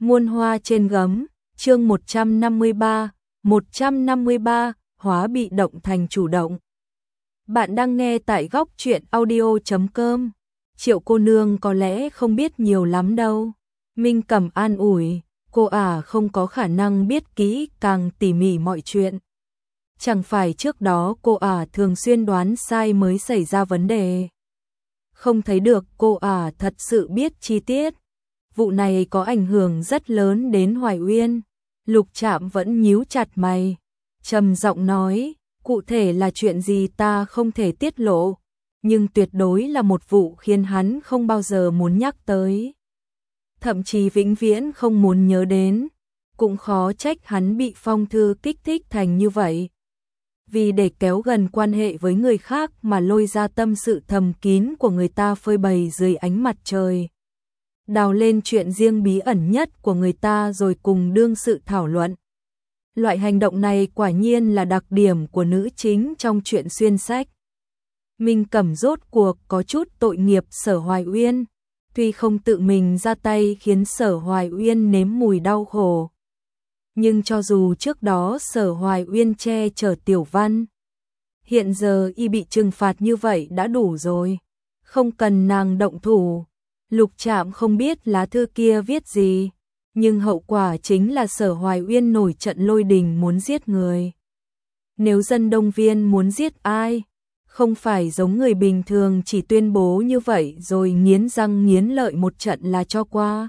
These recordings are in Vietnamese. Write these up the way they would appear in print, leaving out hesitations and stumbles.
Muôn hoa trên gấm, chương 153, hóa bị động thành chủ động. Bạn đang nghe tại góc truyện audio.com. Triệu cô nương có lẽ không biết nhiều lắm đâu. Minh Cẩm an ủi, cô không có khả năng biết kỹ càng tỉ mỉ mọi chuyện. Chẳng phải trước đó cô thường xuyên đoán sai mới xảy ra vấn đề. Không thấy được cô thật sự biết chi tiết. Vụ này có ảnh hưởng rất lớn đến Hoài Uyên. Lục Trạm vẫn nhíu chặt mày, trầm giọng nói, cụ thể là chuyện gì ta không thể tiết lộ, nhưng tuyệt đối là một vụ khiến hắn không bao giờ muốn nhắc tới. Thậm chí vĩnh viễn không muốn nhớ đến, cũng khó trách hắn bị phong thư kích thích thành như vậy. Vì để kéo gần quan hệ với người khác mà lôi ra tâm sự thầm kín của người ta phơi bày dưới ánh mặt trời. Đào lên chuyện riêng bí ẩn nhất của người ta rồi cùng đương sự thảo luận. Loại hành động này quả nhiên là đặc điểm của nữ chính trong truyện xuyên sách. Minh Cẩm rốt cuộc có chút tội nghiệp Sở Hoài Uyên, tuy không tự mình ra tay khiến Sở Hoài Uyên nếm mùi đau khổ. Nhưng cho dù trước đó Sở Hoài Uyên che chở Tiểu Văn, hiện giờ y bị trừng phạt như vậy đã đủ rồi, không cần nàng động thủ. Lục Trạm không biết lá thư kia viết gì, nhưng hậu quả chính là Sở Hoài Uyên nổi trận lôi đình muốn giết người. Nếu dân Đông Viên muốn giết ai, không phải giống người bình thường chỉ tuyên bố như vậy rồi nghiến răng nghiến lợi một trận là cho qua.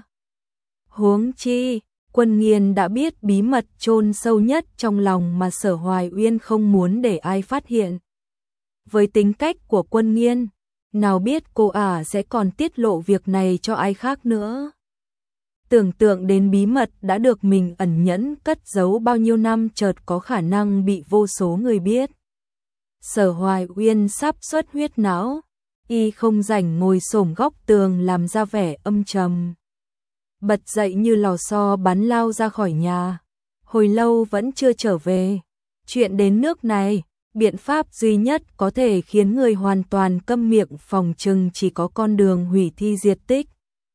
Huống chi, Quân Nghiên đã biết bí mật chôn sâu nhất trong lòng mà Sở Hoài Uyên không muốn để ai phát hiện. Với tính cách của Quân Nghiên, nào biết cô sẽ còn tiết lộ việc này cho ai khác nữa. Tưởng tượng đến bí mật đã được mình ẩn nhẫn cất giấu bao nhiêu năm chợt có khả năng bị vô số người biết. Sở Hoài Uyên sắp xuất huyết não, y không rảnh ngồi xổm góc tường làm ra vẻ âm trầm. Bật dậy như lò xo bắn lao ra khỏi nhà, hồi lâu vẫn chưa trở về. Chuyện đến nước này, biện pháp duy nhất có thể khiến người hoàn toàn câm miệng phòng chừng chỉ có con đường hủy thi diệt tích.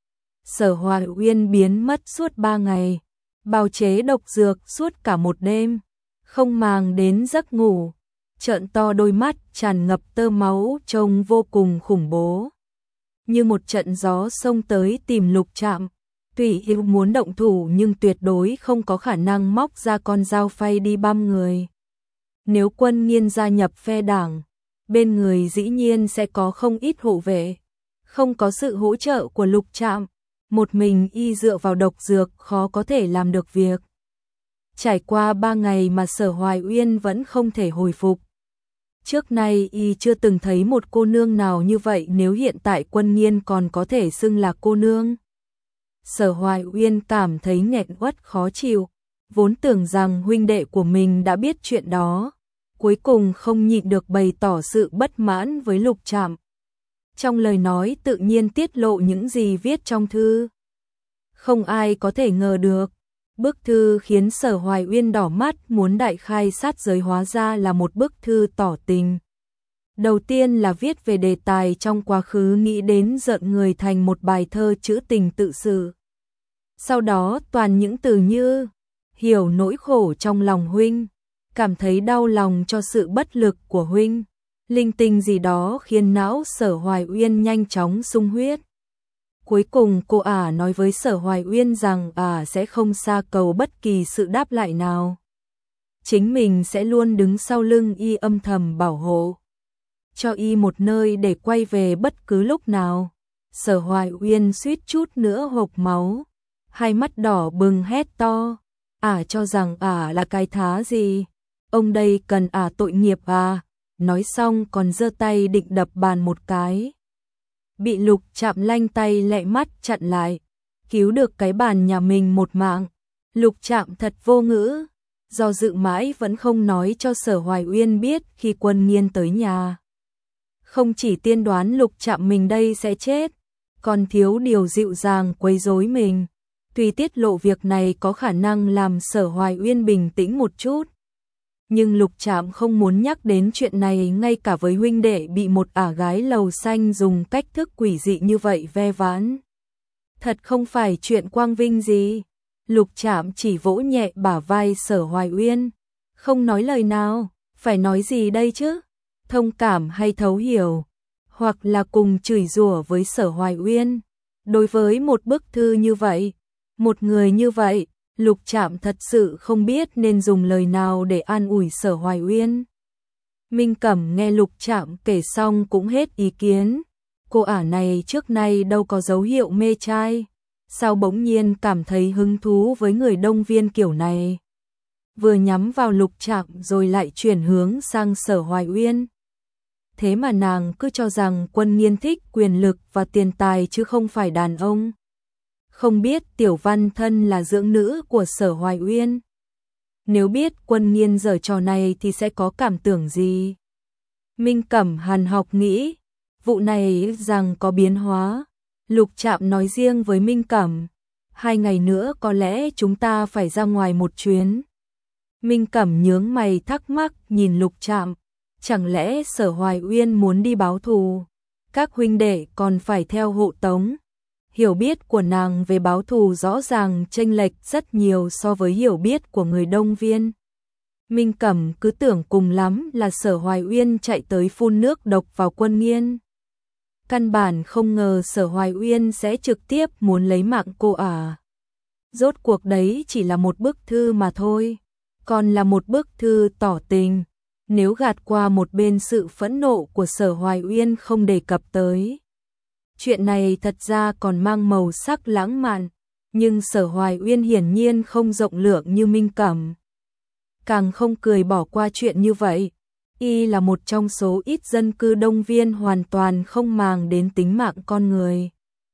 Sở Hoài Uyên biến mất suốt 3 ngày, bào chế độc dược suốt cả một đêm, không màng đến giấc ngủ, trợn to đôi mắt tràn ngập tơ máu trông vô cùng khủng bố. Như một trận gió xông tới tìm Lục Trạm, tuy y muốn động thủ nhưng tuyệt đối không có khả năng móc ra con dao phay đi băm người. Nếu Quân Nghiên gia nhập phe đảng, bên người dĩ nhiên sẽ có không ít hộ vệ. Không có sự hỗ trợ của Lục Trạm, một mình y dựa vào độc dược khó có thể làm được việc. Trải qua 3 ngày mà Sở Hoài Uyên vẫn không thể hồi phục. Trước nay y chưa từng thấy một cô nương nào như vậy, nếu hiện tại Quân Nghiên còn có thể xưng là cô nương. Sở Hoài Uyên cảm thấy nghẹn uất khó chịu, vốn tưởng rằng huynh đệ của mình đã biết chuyện đó, cuối cùng không nhịn được bày tỏ sự bất mãn với Lục Trạm. Trong lời nói tự nhiên tiết lộ những gì viết trong thư. Không ai có thể ngờ được, bức thư khiến Sở Hoài Uyên đỏ mắt muốn đại khai sát giới hóa ra là một bức thư tỏ tình. Đầu tiên là viết về đề tài trong quá khứ nghĩ đến giận người thành một bài thơ trữ tình tự sự. Sau đó toàn những từ như hiểu nỗi khổ trong lòng huynh, cảm thấy đau lòng cho sự bất lực của huynh, linh tinh gì đó khiến não Sở Hoài Uyên nhanh chóng sung huyết. Cuối cùng cô nói với Sở Hoài Uyên rằng sẽ không xa cầu bất kỳ sự đáp lại nào. Chính mình sẽ luôn đứng sau lưng y âm thầm bảo hộ, cho y một nơi để quay về bất cứ lúc nào. Sở Hoài Uyên suýt chút nữa hộc máu, hai mắt đỏ bừng hét to, cho rằng là cái thá gì, ông đây cần tội nghiệp nói xong còn giơ tay định đập bàn một cái. Bị Lục Trạm lanh tay lẹ mắt chặn lại, cứu được cái bàn nhà mình một mạng. Lục Trạm thật vô ngữ, do dự mãi vẫn không nói cho Sở Hoài Uyên biết khi Quân Nghiên tới nhà. Không chỉ tiên đoán Lục Trạm mình đây sẽ chết, còn thiếu điều dịu dàng quấy rối mình. Tuy tiết lộ việc này có khả năng làm Sở Hoài Uyên bình tĩnh một chút, nhưng Lục Trạm không muốn nhắc đến chuyện này ngay cả với huynh đệ bị một gái lầu xanh dùng cách thức quỷ dị như vậy ve vãn. Thật không phải chuyện quang vinh gì. Lục Trạm chỉ vỗ nhẹ bả vai Sở Hoài Uyên, không nói lời nào, phải nói gì đây chứ? Thông cảm hay thấu hiểu, hoặc là cùng chửi rủa với Sở Hoài Uyên. Đối với một bức thư như vậy, một người như vậy, Lục Trạm thật sự không biết nên dùng lời nào để an ủi Sở Hoài Uyên. Minh Cẩm nghe Lục Trạm kể xong cũng hết ý kiến. Cô ả này trước nay đâu có dấu hiệu mê trai, sao bỗng nhiên cảm thấy hứng thú với người Đông Viên kiểu này. Vừa nhắm vào Lục Trạm rồi lại chuyển hướng sang Sở Hoài Uyên. Thế mà nàng cứ cho rằng Quân Nghiên thích quyền lực và tiền tài chứ không phải đàn ông. Không biết Tiểu Văn thân là dưỡng nữ của Sở Hoài Uyên. Nếu biết Quân Nghiên giở trò này thì sẽ có cảm tưởng gì? Minh Cẩm hàn học nghĩ, vụ này rằng có biến hóa. Lục Trạm nói riêng với Minh Cẩm, 2 ngày nữa có lẽ chúng ta phải ra ngoài một chuyến. Minh Cẩm nhướng mày thắc mắc nhìn Lục Trạm, chẳng lẽ Sở Hoài Uyên muốn đi báo thù? Các huynh đệ còn phải theo hộ tống. Hiểu biết của nàng về báo thù rõ ràng chênh lệch rất nhiều so với hiểu biết của người Đông Viên. Minh Cẩm cứ tưởng cùng lắm là Sở Hoài Uyên chạy tới phun nước độc vào Quân Nghiên. Căn bản không ngờ Sở Hoài Uyên sẽ trực tiếp muốn lấy mạng cô ả. Rốt cuộc đấy chỉ là một bức thư mà thôi, còn là một bức thư tỏ tình. Nếu gạt qua một bên sự phẫn nộ của Sở Hoài Uyên không đề cập tới, chuyện này thật ra còn mang màu sắc lãng mạn, nhưng Sở Hoài Uyên hiển nhiên không rộng lượng như Minh Cẩm. Càng không cười bỏ qua chuyện như vậy. Y là một trong số ít dân cư Đông Viên hoàn toàn không màng đến tính mạng con người.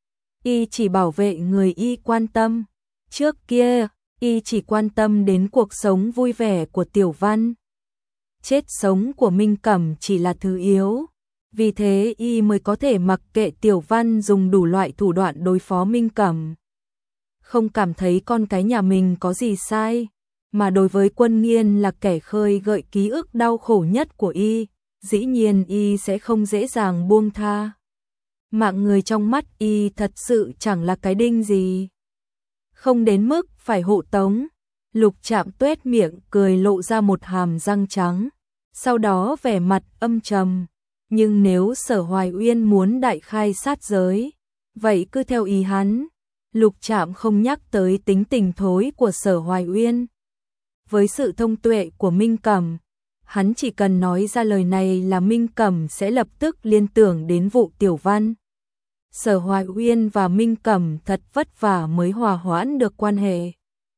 Y chỉ bảo vệ người Y quan tâm. Trước kia, Y chỉ quan tâm đến cuộc sống vui vẻ của Tiểu Văn. Chết sống của Minh Cẩm chỉ là thứ yếu. Vì thế Y mới có thể mặc kệ Tiểu Văn dùng đủ loại thủ đoạn đối phó Minh Cẩm. Không cảm thấy con cái nhà mình có gì sai, mà đối với Quân Nghiên là kẻ khơi gợi ký ức đau khổ nhất của Y, dĩ nhiên Y sẽ không dễ dàng buông tha. Mạng người trong mắt Y thật sự chẳng là cái đinh gì. Không đến mức phải hộ tống. Lục Trạm tuét miệng cười lộ ra một hàm răng trắng, sau đó vẻ mặt âm trầm. Nhưng nếu Sở Hoài Uyên muốn đại khai sát giới, vậy cứ theo ý hắn. Lục Trạm không nhắc tới tính tình thối của Sở Hoài Uyên. Với sự thông tuệ của Minh Cẩm, hắn chỉ cần nói ra lời này là Minh Cẩm sẽ lập tức liên tưởng đến vụ Tiểu Văn. Sở Hoài Uyên và Minh Cẩm thật vất vả mới hòa hoãn được quan hệ.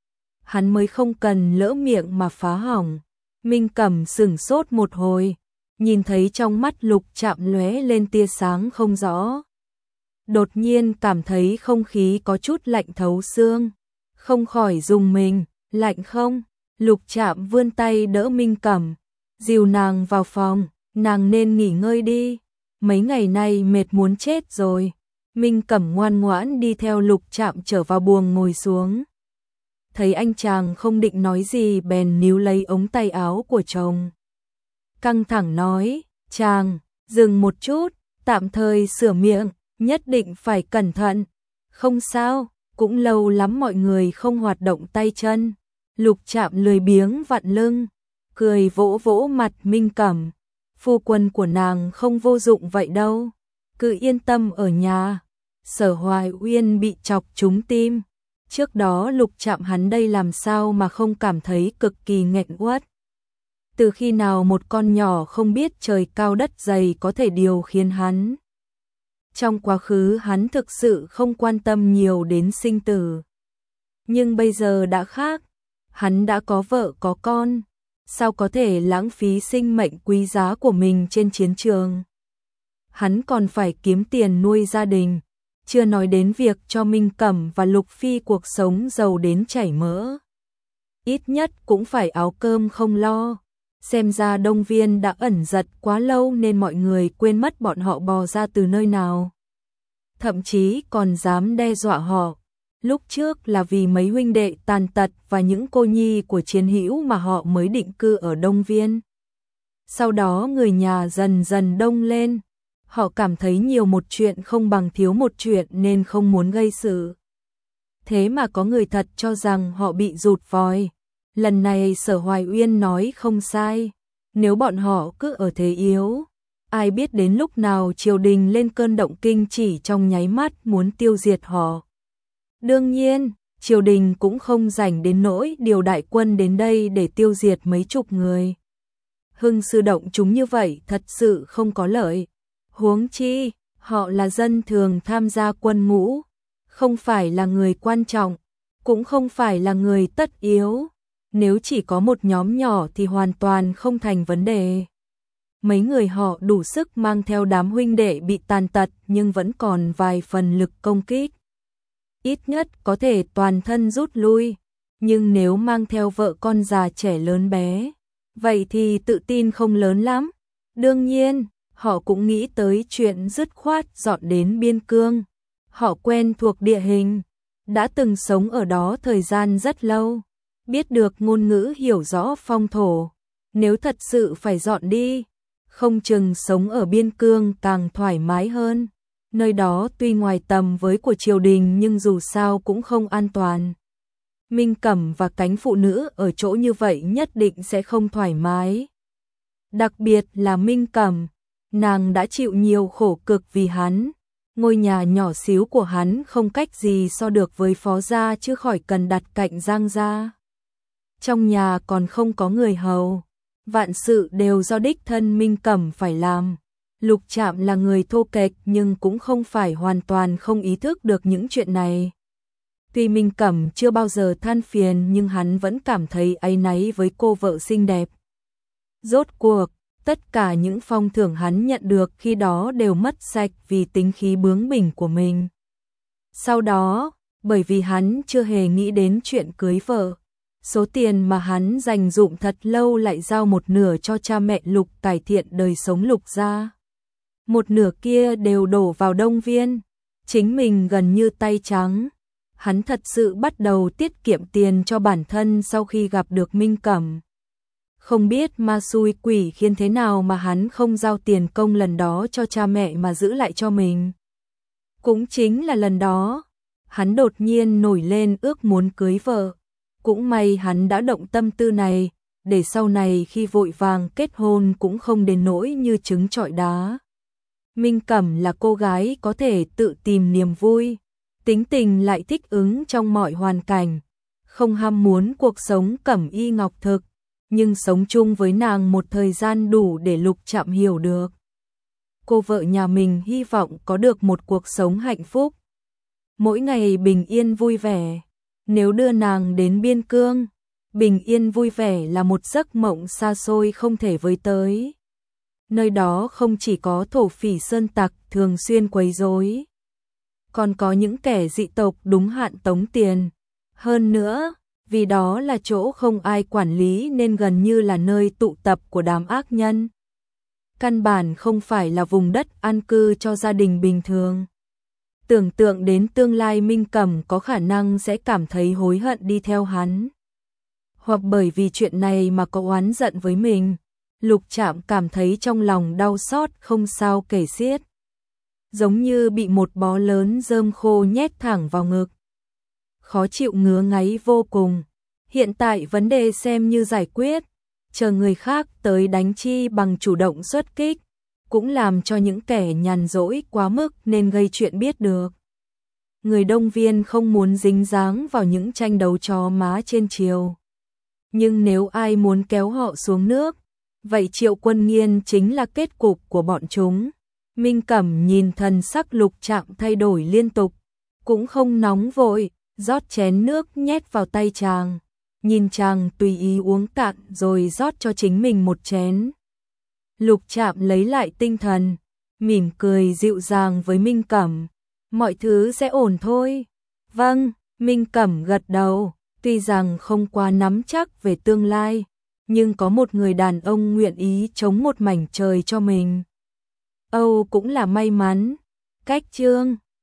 Hắn mới không cần lỡ miệng mà phá hỏng. Minh Cẩm sửng sốt một hồi, nhìn thấy trong mắt Lục Trạm lóe lên tia sáng không rõ. Đột nhiên cảm thấy không khí có chút lạnh thấu xương, không khỏi rùng mình. Lạnh không? Lục Trạm vươn tay đỡ Minh Cẩm, dìu nàng vào phòng, nàng nên nghỉ ngơi đi, mấy ngày nay mệt muốn chết rồi. Minh Cẩm ngoan ngoãn đi theo Lục Trạm trở vào buồng ngồi xuống. Thấy anh chàng không định nói gì bèn níu lấy ống tay áo của chồng. Căng thẳng nói, chàng, dừng một chút, tạm thời sửa miệng, nhất định phải cẩn thận. Không sao, cũng lâu lắm mọi người không hoạt động tay chân. Lục Trạm lười biếng vặn lưng, cười vỗ vỗ mặt Minh Cẩm. Phu quân của nàng không vô dụng vậy đâu, cứ yên tâm ở nhà. Sở Hoài Uyên bị chọc trúng tim. Trước đó Lục Trạm hắn đây làm sao mà không cảm thấy cực kỳ nghẹn uất. Từ khi nào một con nhỏ không biết trời cao đất dày có thể điều khiến hắn. Trong quá khứ hắn thực sự không quan tâm nhiều đến sinh tử. Nhưng bây giờ đã khác. Hắn đã có vợ có con, sao có thể lãng phí sinh mệnh quý giá của mình trên chiến trường. Hắn còn phải kiếm tiền nuôi gia đình, chưa nói đến việc cho Minh Cẩm và Lục Phi cuộc sống giàu đến chảy mỡ. Ít nhất cũng phải áo cơm không lo. Xem ra Đông Viên đã ẩn giật quá lâu nên mọi người quên mất bọn họ bò ra từ nơi nào. Thậm chí còn dám đe dọa họ. Lúc trước là vì mấy huynh đệ tàn tật và những cô nhi của Chiến Hữu mà họ mới định cư ở Đông Viên. Sau đó người nhà dần dần đông lên. Họ cảm thấy nhiều một chuyện không bằng thiếu một chuyện nên không muốn gây sự. thế mà có người thật cho rằng họ bị rụt vòi. Lần này Sở Hoài Uyên nói không sai, nếu bọn họ cứ ở thế yếu, ai biết đến lúc nào triều đình lên cơn động kinh chỉ trong nháy mắt muốn tiêu diệt họ. Đương nhiên, triều đình cũng không rảnh đến nỗi điều đại quân đến đây để tiêu diệt mấy chục người. Hưng sư động chúng như vậy thật sự không có lợi. Huống chi, họ là dân thường tham gia quân ngũ, không phải là người quan trọng, cũng không phải là người tất yếu. Nếu chỉ có một nhóm nhỏ thì hoàn toàn không thành vấn đề. Mấy người họ đủ sức mang theo đám huynh đệ bị tàn tật nhưng vẫn còn vài phần lực công kích. Ít nhất có thể toàn thân rút lui, nhưng nếu mang theo vợ con già trẻ lớn bé, vậy thì tự tin không lớn lắm. Đương nhiên, họ cũng nghĩ tới chuyện dứt khoát dọn đến biên cương. Họ quen thuộc địa hình, đã từng sống ở đó thời gian rất lâu, biết được ngôn ngữ, hiểu rõ phong thổ. Nếu thật sự phải dọn đi, không chừng sống ở biên cương càng thoải mái hơn. Nơi đó tuy ngoài tầm với của triều đình nhưng dù sao cũng không an toàn. Minh Cẩm và cánh phụ nữ ở chỗ như vậy nhất định sẽ không thoải mái. Đặc biệt là Minh Cẩm, nàng đã chịu nhiều khổ cực vì hắn. Ngôi nhà nhỏ xíu của hắn không cách gì so được với Phó gia chứ khỏi cần đặt cạnh Giang gia. Trong nhà còn không có người hầu, vạn sự đều do đích thân Minh Cẩm phải làm. Lục Trạm là người thô kệch nhưng cũng không phải hoàn toàn không ý thức được những chuyện này. Tuy Minh Cẩm chưa bao giờ than phiền nhưng hắn vẫn cảm thấy áy náy với cô vợ xinh đẹp. Rốt cuộc, tất cả những phong thưởng hắn nhận được khi đó đều mất sạch vì tính khí bướng bỉnh của mình. Sau đó, bởi vì hắn chưa hề nghĩ đến chuyện cưới vợ, số tiền mà hắn dành dụm thật lâu lại giao một nửa cho cha mẹ Lục cải thiện đời sống Lục gia. Một nửa kia đều đổ vào Đông Viên, chính mình gần như tay trắng. Hắn thật sự bắt đầu tiết kiệm tiền cho bản thân sau khi gặp được Minh Cẩm. Không biết ma xui quỷ khiến thế nào mà hắn không giao tiền công lần đó cho cha mẹ mà giữ lại cho mình. Cũng chính là lần đó, hắn đột nhiên nổi lên ước muốn cưới vợ. Cũng may hắn đã động tâm tư này, để sau này khi vội vàng kết hôn cũng không đến nỗi như trứng trọi đá. Minh Cẩm là cô gái có thể tự tìm niềm vui, tính tình lại thích ứng trong mọi hoàn cảnh, không ham muốn cuộc sống cẩm y ngọc thực, nhưng sống chung với nàng một thời gian đủ để Lục Trạm hiểu được. Cô vợ nhà mình hy vọng có được một cuộc sống hạnh phúc, mỗi ngày bình yên vui vẻ. Nếu đưa nàng đến biên cương, bình yên vui vẻ là một giấc mộng xa xôi không thể với tới. Nơi đó không chỉ có thổ phỉ sơn tặc thường xuyên quấy rối, còn có những kẻ dị tộc đúng hạn tống tiền. Hơn nữa, vì đó là chỗ không ai quản lý nên gần như là nơi tụ tập của đám ác nhân. Căn bản không phải là vùng đất an cư cho gia đình bình thường. Tưởng tượng đến tương lai Minh Cẩm có khả năng sẽ cảm thấy hối hận đi theo hắn. Hoặc bởi vì chuyện này mà có oán giận với mình. Lục Trạm cảm thấy trong lòng đau xót không sao kể xiết. Giống như bị một bó lớn rơm khô nhét thẳng vào ngực. Khó chịu ngứa ngáy vô cùng. Hiện tại vấn đề xem như giải quyết. Chờ người khác tới đánh chi bằng chủ động xuất kích. Cũng làm cho những kẻ nhàn rỗi quá mức nên gây chuyện biết được. Người Đông Viên không muốn dính dáng vào những tranh đấu chó má trên triều. Nhưng nếu ai muốn kéo họ xuống nước, vậy Triệu Quân Nghiên chính là kết cục của bọn chúng. Minh Cẩm nhìn thần sắc Lục Trạm thay đổi liên tục, cũng không nóng vội, rót chén nước nhét vào tay chàng. Nhìn chàng tùy ý uống cạn rồi rót cho chính mình một chén. Lục Trạm lấy lại tinh thần, mỉm cười dịu dàng với Minh Cẩm. Mọi thứ sẽ ổn thôi. Vâng, Minh Cẩm gật đầu, tuy rằng không quá nắm chắc về tương lai, nhưng có một người đàn ông nguyện ý chống một mảnh trời cho mình. Âu cũng là may mắn. Cách chương